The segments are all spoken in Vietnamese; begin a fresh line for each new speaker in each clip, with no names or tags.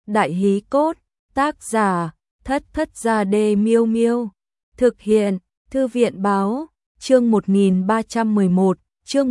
Đại hí cốt, tác giả, Thất Thất Gia Đê Miêu Miêu. Thực hiện, Thư viện báo, chương 1311, chương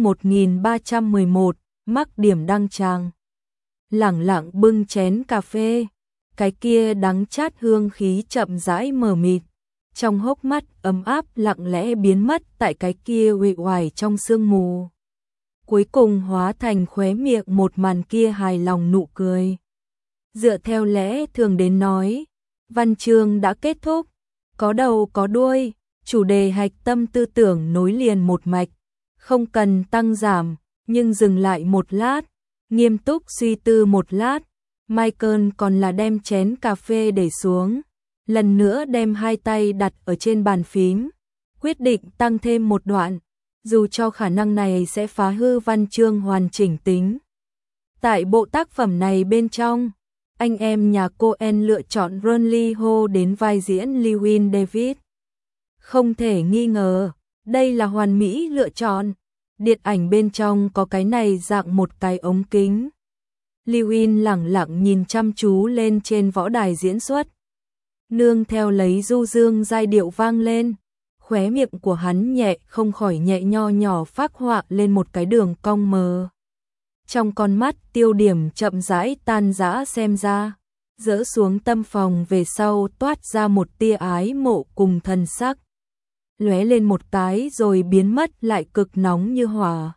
1311, mắc điểm đăng tràng. Lẳng lặng bưng chén cà phê, cái kia đắng chát hương khí chậm rãi mờ mịt. Trong hốc mắt ấm áp lặng lẽ biến mất tại cái kia uể oải trong sương mù. Cuối cùng hóa thành khóe miệng một màn kia hài lòng nụ cười. Dựa theo lẽ thường đến nói, văn chương đã kết thúc, có đầu có đuôi, chủ đề hạch tâm tư tưởng nối liền một mạch, không cần tăng giảm, nhưng dừng lại một lát, nghiêm túc suy tư một lát, Michael còn là đem chén cà phê để xuống, lần nữa đem hai tay đặt ở trên bàn phím, quyết định tăng thêm một đoạn, dù cho khả năng này sẽ phá hư văn chương hoàn chỉnh tính. Tại bộ tác phẩm này bên trong, anh em nhà Coen lựa chọn Ron Lee Ho đến vai diễn Llewyn David. Không thể nghi ngờ, đây là hoàn mỹ lựa chọn. Điện ảnh bên trong có cái này dạng một cái ống kính. Llewyn lẳng lặng nhìn chăm chú lên trên võ đài diễn xuất. Nương theo lấy du dương giai điệu vang lên, khóe miệng của hắn nhẹ không khỏi nhẹ nho nhỏ phác họa lên một cái đường cong mờ. Trong con mắt tiêu điểm chậm rãi tan rã xem ra, dỡ xuống tâm phòng về sau toát ra một tia ái mộ cùng thần sắc. Lóe lên một cái rồi biến mất lại cực nóng như hỏa.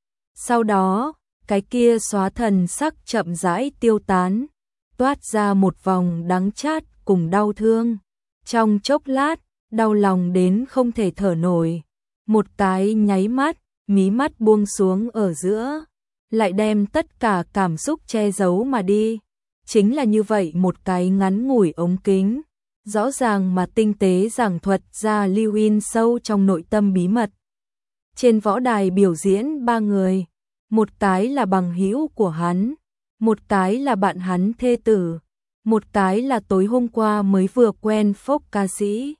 Sau đó, cái kia xóa thần sắc chậm rãi tiêu tán, toát ra một vòng đắng chát cùng đau thương. Trong chốc lát, đau lòng đến không thể thở nổi. Một cái nháy mắt, mí mắt buông xuống ở giữa, lại đem tất cả cảm xúc che giấu mà đi. Chính là như vậy một cái ngắn ngủi ống kính, rõ ràng mà tinh tế giảng thuật ra Llewyn sâu trong nội tâm bí mật. Trên võ đài biểu diễn ba người, một cái là bằng hữu của hắn, một cái là bạn hắn thê tử, một cái là tối hôm qua mới vừa quen folk ca sĩ.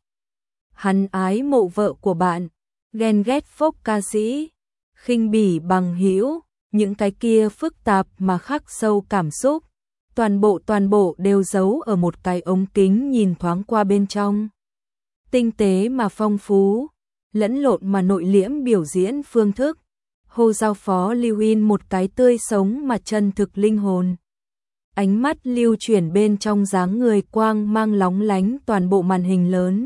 Hắn ái mộ vợ của bạn, ghen ghét folk ca sĩ, khinh bỉ bằng hữu, những cái kia phức tạp mà khắc sâu cảm xúc, toàn bộ đều giấu ở một cái ống kính nhìn thoáng qua bên trong. Tinh tế mà phong phú, lẫn lộn mà nội liễm biểu diễn phương thức, Hồ giao phó Llewyn một cái tươi sống mà chân thực linh hồn. Ánh mắt lưu chuyển bên trong dáng người quang mang lóng lánh toàn bộ màn hình lớn.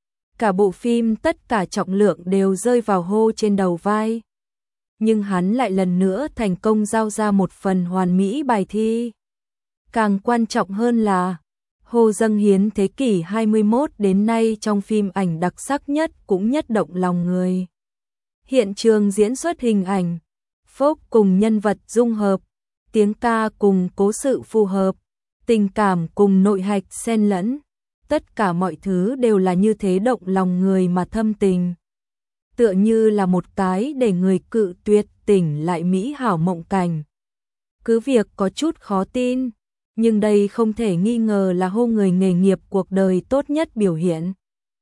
Cả bộ phim tất cả trọng lượng đều rơi vào Hồ trên đầu vai. Nhưng hắn lại lần nữa thành công giao ra một phần hoàn mỹ bài thi. Càng quan trọng hơn là, Hồ dâng hiến thế kỷ 21 đến nay trong phim ảnh đặc sắc nhất cũng nhất động lòng người. Hiện trường diễn xuất hình ảnh, folk cùng nhân vật dung hợp, tiếng ca cùng cố sự phù hợp, tình cảm cùng nội hạch xen lẫn, tất cả mọi thứ đều là như thế động lòng người mà thâm tình. Tựa như là một cái để người cự tuyệt tỉnh lại mỹ hảo mộng cảnh. Cứ việc có chút khó tin, nhưng đây không thể nghi ngờ là Hồ người nghề nghiệp cuộc đời tốt nhất biểu hiện.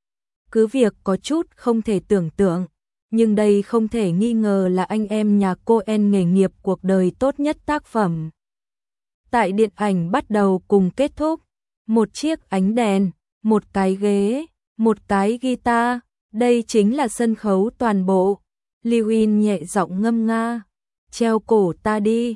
Cứ việc có chút không thể tưởng tượng, nhưng đây không thể nghi ngờ là anh em nhà Coen nghề nghiệp cuộc đời tốt nhất tác phẩm. Tại điện ảnh bắt đầu cùng kết thúc, một chiếc ánh đèn, một cái ghế, một cái guitar, đây chính là sân khấu toàn bộ. Llewyn nhẹ giọng ngâm nga, treo cổ ta đi,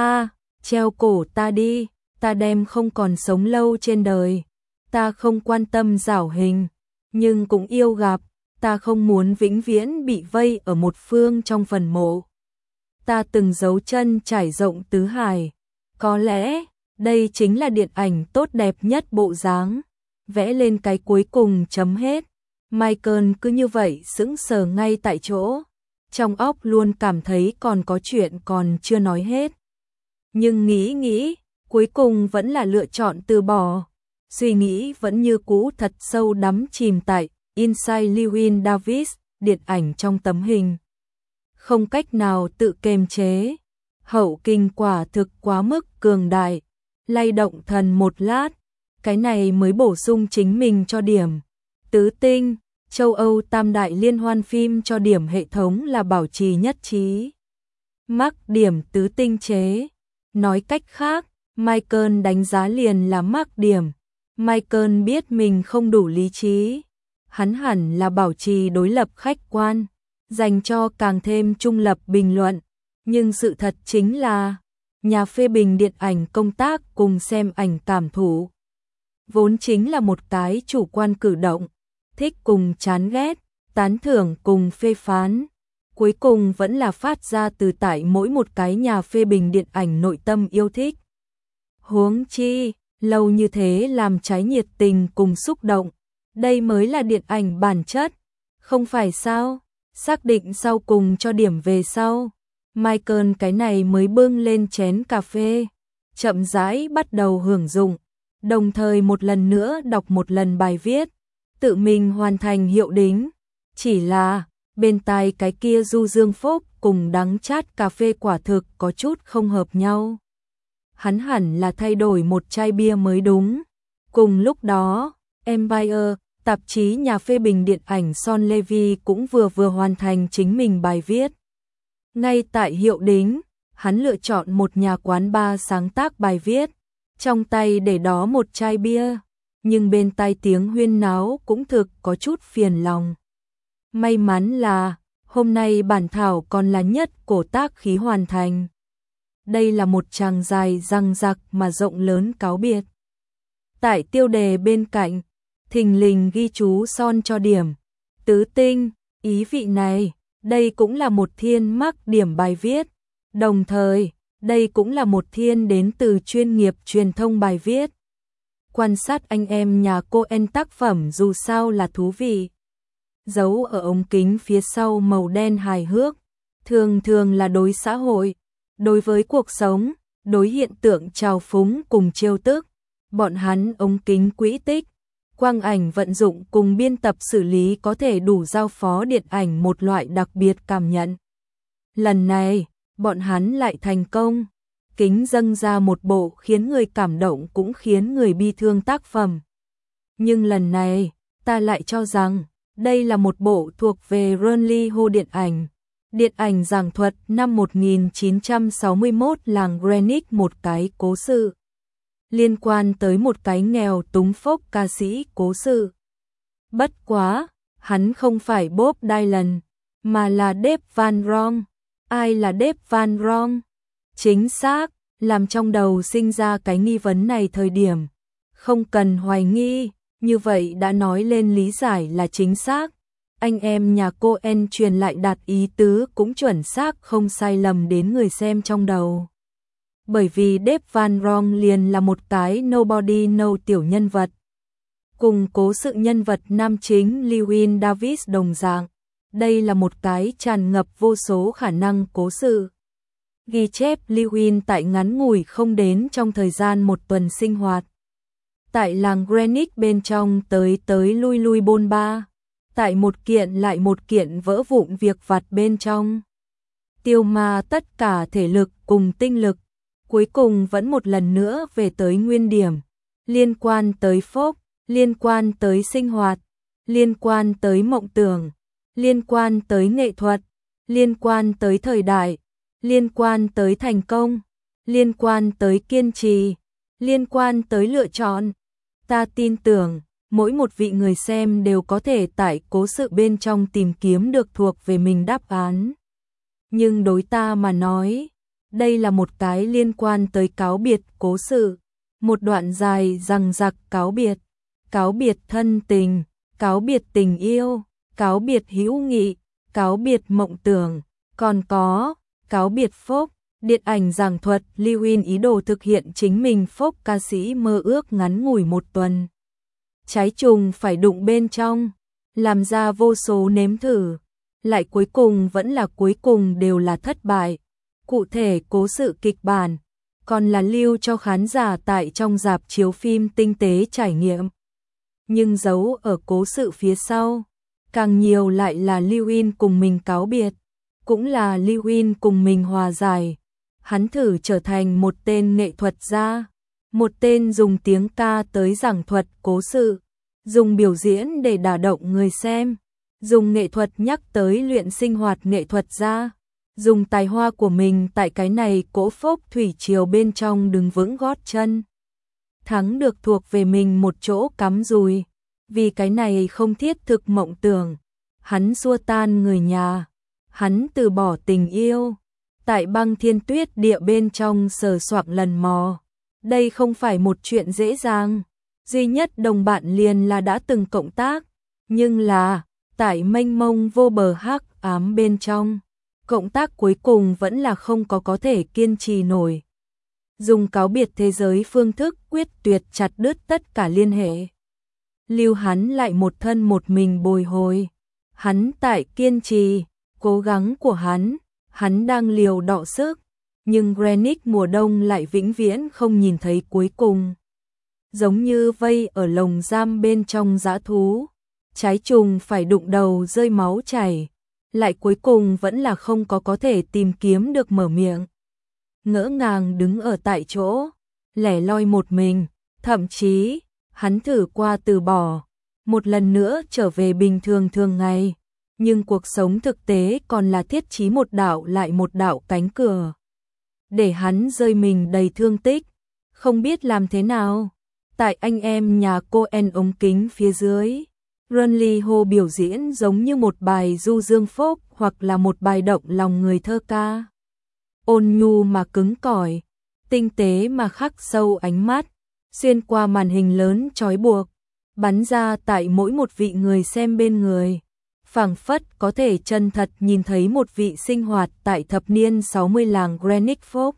treo cổ ta đi, ta đem không còn sống lâu trên đời, ta không quan tâm giảo hình, nhưng cũng yêu gặp, ta không muốn vĩnh viễn bị vây ở một phương trong phần mộ. Ta từng dấu chân trải rộng tứ hải, có lẽ đây chính là điện ảnh tốt đẹp nhất bộ dáng. Vẽ lên cái cuối cùng chấm hết. Michael cứ như vậy sững sờ ngay tại chỗ, trong óc luôn cảm thấy còn có chuyện còn chưa nói hết. Nhưng nghĩ, cuối cùng vẫn là lựa chọn từ bỏ. Suy nghĩ vẫn như cũ thật sâu đắm chìm tại Inside Llewyn Davis, điện ảnh trong tấm hình. Không cách nào tự kiềm chế. Hậu kinh quả thực quá mức cường đại, lay động thần một lát, cái này mới bổ sung chính mình cho điểm. Tứ tinh, châu Âu tam đại liên hoan phim cho điểm hệ thống là bảo trì nhất trí. Mắc điểm tứ tinh chế. Nói cách khác, Michael đánh giá liền là mắc điểm. Michael biết mình không đủ lý trí. Hắn hẳn là bảo trì đối lập khách quan, dành cho càng thêm trung lập bình luận. Nhưng sự thật chính là, nhà phê bình điện ảnh công tác cùng xem ảnh cảm thụ vốn chính là một cái chủ quan cử động, thích cùng chán ghét, tán thưởng cùng phê phán. Cuối cùng vẫn là phát ra từ tại mỗi một cái nhà phê bình điện ảnh nội tâm yêu thích. Huống chi, lâu như thế làm trái nhiệt tình cùng xúc động, đây mới là điện ảnh bản chất, không phải sao? Xác định sau cùng cho điểm về sau. Michael cái này mới bưng lên chén cà phê, chậm rãi bắt đầu hưởng dụng, đồng thời một lần nữa đọc một lần bài viết, tự mình hoàn thành hiệu đính. Chỉ là, bên tai cái kia du dương phốc cùng đắng chát cà phê quả thực có chút không hợp nhau. Hắn hẳn là thay đổi một chai bia mới đúng. Cùng lúc đó, Empire, tạp chí nhà phê bình điện ảnh Son Levy cũng vừa hoàn thành chính mình bài viết. Ngay tại hiệu đính, hắn lựa chọn một nhà quán bar sáng tác bài viết, trong tay để đó một chai bia, nhưng bên tai tiếng huyên náo cũng thực có chút phiền lòng. May mắn là, hôm nay bản thảo còn là nhất cổ tác khí hoàn thành. Đây là một trang dài răng rặc mà rộng lớn cáo biệt. Tại tiêu đề bên cạnh, thình lình ghi chú Son cho điểm tứ tinh, ý vị này, đây cũng là một thiên mắc điểm bài viết. Đồng thời, đây cũng là một thiên đến từ chuyên nghiệp truyền thông bài viết. Quan sát anh em nhà Coen tác phẩm dù sao là thú vị. Giấu ở ống kính phía sau màu đen hài hước, thường là đối xã hội, đối với cuộc sống, đối hiện tượng trào phúng cùng trêu tức. Bọn hắn ống kính quỹ tích, quang ảnh vận dụng cùng biên tập xử lý có thể đủ giao phó điện ảnh một loại đặc biệt cảm nhận. Lần này, bọn hắn lại thành công, kính dâng ra một bộ khiến người cảm động cũng khiến người bi thương tác phẩm. Nhưng lần này, ta lại cho rằng, đây là một bộ thuộc về Ron Lee Ho điện ảnh giảng thuật năm 1961 làng Greenwich một cái cố sự. Liên quan tới một cái nghèo túng phốc ca sĩ cố sự. Bất quá, hắn không phải Bob Dylan, mà là Dave Van Ronk. Ai là Dave Van Ronk? Chính xác, làm trong đầu sinh ra cái nghi vấn này thời điểm. Không cần hoài nghi, như vậy đã nói lên lý giải là chính xác. Anh em nhà Coen truyền lại đạt ý tứ cũng chuẩn xác không sai lầm đến người xem trong đầu. Bởi vì Dave Van Ronk liền là một cái nobody know tiểu nhân vật. Cùng cố sự nhân vật nam chính Llewyn Davis đồng dạng, đây là một cái tràn ngập vô số khả năng cố sự. Ghi chép Llewyn tại ngắn ngủi không đến trong thời gian một tuần sinh hoạt. Tại làng Greenwich bên trong tới lui bôn ba. Tại một kiện lại một kiện vỡ vụn việc vặt bên trong. Tiêu ma tất cả thể lực cùng tinh lực. Cuối cùng vẫn một lần nữa về tới nguyên điểm. Liên quan tới phốc, liên quan tới sinh hoạt, liên quan tới mộng tưởng, liên quan tới nghệ thuật, liên quan tới thời đại, liên quan tới thành công, liên quan tới kiên trì, liên quan tới lựa chọn. Ta tin tưởng, mỗi một vị người xem đều có thể tại cố sự bên trong tìm kiếm được thuộc về mình đáp án. Nhưng đối ta mà nói, đây là một cái liên quan tới cáo biệt cố sự, một đoạn dài dằng dặc cáo biệt thân tình, cáo biệt tình yêu, cáo biệt hữu nghị, cáo biệt mộng tưởng, còn có cáo biệt phốc. Điện ảnh giảng thuật Llewyn ý đồ thực hiện chính mình phốc ca sĩ mơ ước ngắn ngủi một tuần. Trái trùng phải đụng bên trong, làm ra vô số nếm thử, lại cuối cùng vẫn là cuối cùng đều là thất bại. Cụ thể cố sự kịch bản, còn là lưu cho khán giả tại trong rạp chiếu phim tinh tế trải nghiệm. Nhưng giấu ở cố sự phía sau, càng nhiều lại là Llewyn cùng mình cáo biệt, cũng là Llewyn cùng mình hòa giải. Hắn thử trở thành một tên nghệ thuật gia, một tên dùng tiếng ca tới giảng thuật cố sự, dùng biểu diễn để đả động người xem, dùng nghệ thuật nhắc tới luyện sinh hoạt nghệ thuật gia, dùng tài hoa của mình tại cái này cỗ phốc thủy triều bên trong đứng vững gót chân. Thắng được thuộc về mình một chỗ cắm rùi, vì cái này không thiết thực mộng tưởng. Hắn xua tan người nhà, hắn từ bỏ tình yêu, tại băng thiên tuyết địa bên trong sờ soạng lần mò. Đây không phải một chuyện dễ dàng, duy nhất đồng bạn liền là đã từng cộng tác, nhưng là, tại mênh mông vô bờ hắc ám bên trong, cộng tác cuối cùng vẫn là không có thể kiên trì nổi. Dùng cáo biệt thế giới phương thức quyết tuyệt chặt đứt tất cả liên hệ. Lưu hắn lại một thân một mình bồi hồi. Hắn tại kiên trì, cố gắng của hắn đang liều đọ sức, nhưng Greenwich mùa đông lại vĩnh viễn không nhìn thấy cuối cùng. Giống như vây ở lồng giam bên trong dã thú, trái trùng phải đụng đầu rơi máu chảy, lại cuối cùng vẫn là không có thể tìm kiếm được mở miệng. Ngỡ ngàng đứng ở tại chỗ, lẻ loi một mình, thậm chí, hắn thử qua từ bỏ, một lần nữa trở về bình thường thường ngày, nhưng cuộc sống thực tế còn là thiết trí một đạo lại một đạo cánh cửa. Để hắn rơi mình đầy thương tích, không biết làm thế nào. Tại anh em nhà cô En ống kính phía dưới, Runley Ho biểu diễn giống như một bài du dương phốc hoặc là một bài động lòng người thơ ca. Ôn nhu mà cứng cỏi, tinh tế mà khắc sâu ánh mắt, xuyên qua màn hình lớn trói buộc, bắn ra tại mỗi một vị người xem bên người. Phảng phất có thể chân thật nhìn thấy một vị sinh hoạt tại thập niên 60 làng Greenwich Folk.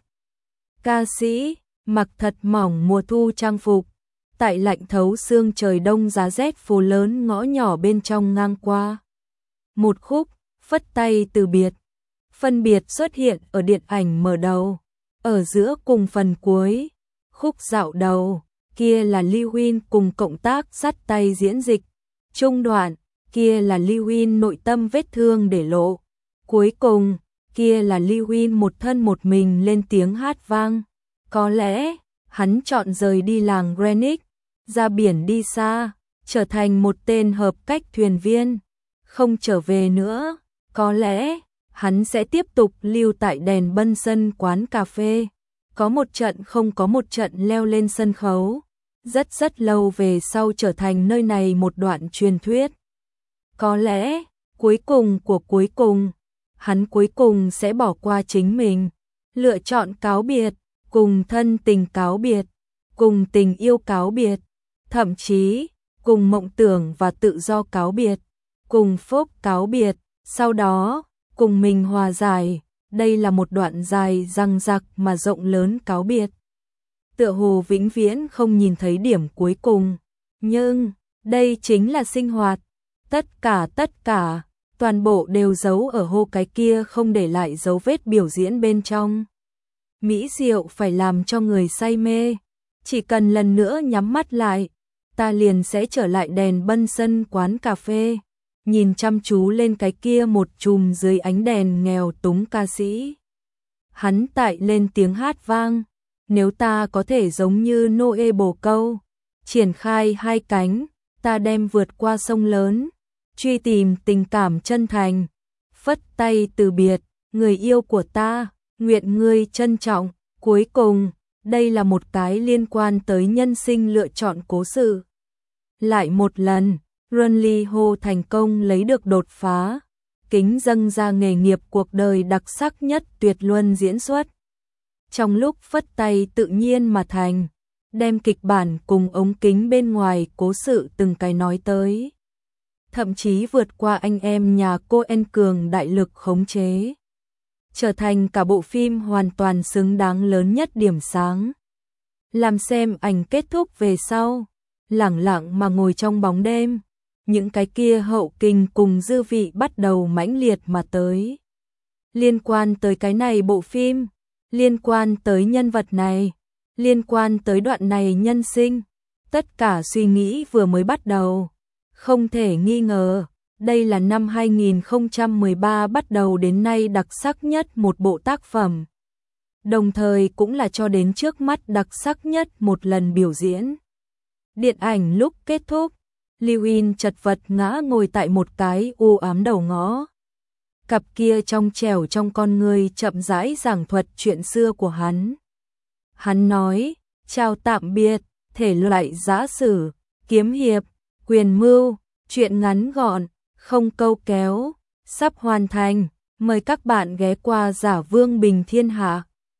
Ca sĩ, mặc thật mỏng mùa thu trang phục, tại lạnh thấu xương trời đông giá rét phố lớn ngõ nhỏ bên trong ngang qua. Một khúc, phất tay từ biệt. Phân biệt xuất hiện ở điện ảnh mở đầu, ở giữa cùng phần cuối. Khúc dạo đầu, kia là Lewin cùng cộng tác dắt tay diễn dịch. Trung đoạn, kia là Lewin nội tâm vết thương để lộ. Cuối cùng, kia là Lewin một thân một mình lên tiếng hát vang. Có lẽ, hắn chọn rời đi làng Greenwich, ra biển đi xa, trở thành một tên hợp cách thuyền viên, không trở về nữa. Có lẽ, hắn sẽ tiếp tục lưu tại đèn bân sân quán cà phê, có một trận không có một trận leo lên sân khấu, rất lâu về sau trở thành nơi này một đoạn truyền thuyết. Có lẽ, cuối cùng của cuối cùng, hắn cuối cùng sẽ bỏ qua chính mình, lựa chọn cáo biệt, cùng thân tình cáo biệt, cùng tình yêu cáo biệt, thậm chí, cùng mộng tưởng và tự do cáo biệt, cùng phúc cáo biệt, sau đó, cùng mình hòa giải. Đây là một đoạn dài răng rặc mà rộng lớn cáo biệt. Tựa hồ vĩnh viễn không nhìn thấy điểm cuối cùng. Nhưng, đây chính là sinh hoạt. Tất cả, toàn bộ đều giấu ở hô cái kia không để lại dấu vết biểu diễn bên trong. Mỹ diệu phải làm cho người say mê. Chỉ cần lần nữa nhắm mắt lại, ta liền sẽ trở lại đèn bân sân quán cà phê. Nhìn chăm chú lên cái kia một chùm dưới ánh đèn nghèo túng ca sĩ. Hắn tại lên tiếng hát vang, nếu ta có thể giống như Noe bồ câu, triển khai hai cánh, ta đem vượt qua sông lớn, truy tìm tình cảm chân thành, phất tay từ biệt, người yêu của ta, nguyện ngươi trân trọng. Cuối cùng, đây là một cái liên quan tới nhân sinh lựa chọn cố sự. Lại một lần, Runley Ho thành công lấy được đột phá, kính dâng ra nghề nghiệp cuộc đời đặc sắc nhất tuyệt luân diễn xuất. Trong lúc phất tay tự nhiên mà thành, đem kịch bản cùng ống kính bên ngoài cố sự từng cái nói tới. Thậm chí vượt qua anh em nhà cô En cường đại lực khống chế. Trở thành cả bộ phim hoàn toàn xứng đáng lớn nhất điểm sáng. Làm xem ảnh kết thúc về sau, lẳng lặng mà ngồi trong bóng đêm. Những cái kia hậu kinh cùng dư vị bắt đầu mãnh liệt mà tới. Liên quan tới cái này bộ phim, liên quan tới nhân vật này, liên quan tới đoạn này nhân sinh, tất cả suy nghĩ vừa mới bắt đầu. Không thể nghi ngờ, đây là năm 2013 bắt đầu đến nay đặc sắc nhất một bộ tác phẩm. Đồng thời cũng là cho đến trước mắt đặc sắc nhất một lần biểu diễn. Điện ảnh lúc kết thúc, Lewin chật vật ngã ngồi tại một cái u ám đầu ngõ. cặp kia trong trẻo trong con người chậm rãi giảng thuật chuyện xưa của hắn. Hắn nói, chào tạm biệt, thể loại giã sử, kiếm hiệp, quyền mưu, chuyện ngắn gọn, không câu kéo, sắp hoàn thành, mời các bạn ghé qua Giả Vương Bình Thiên Hạ.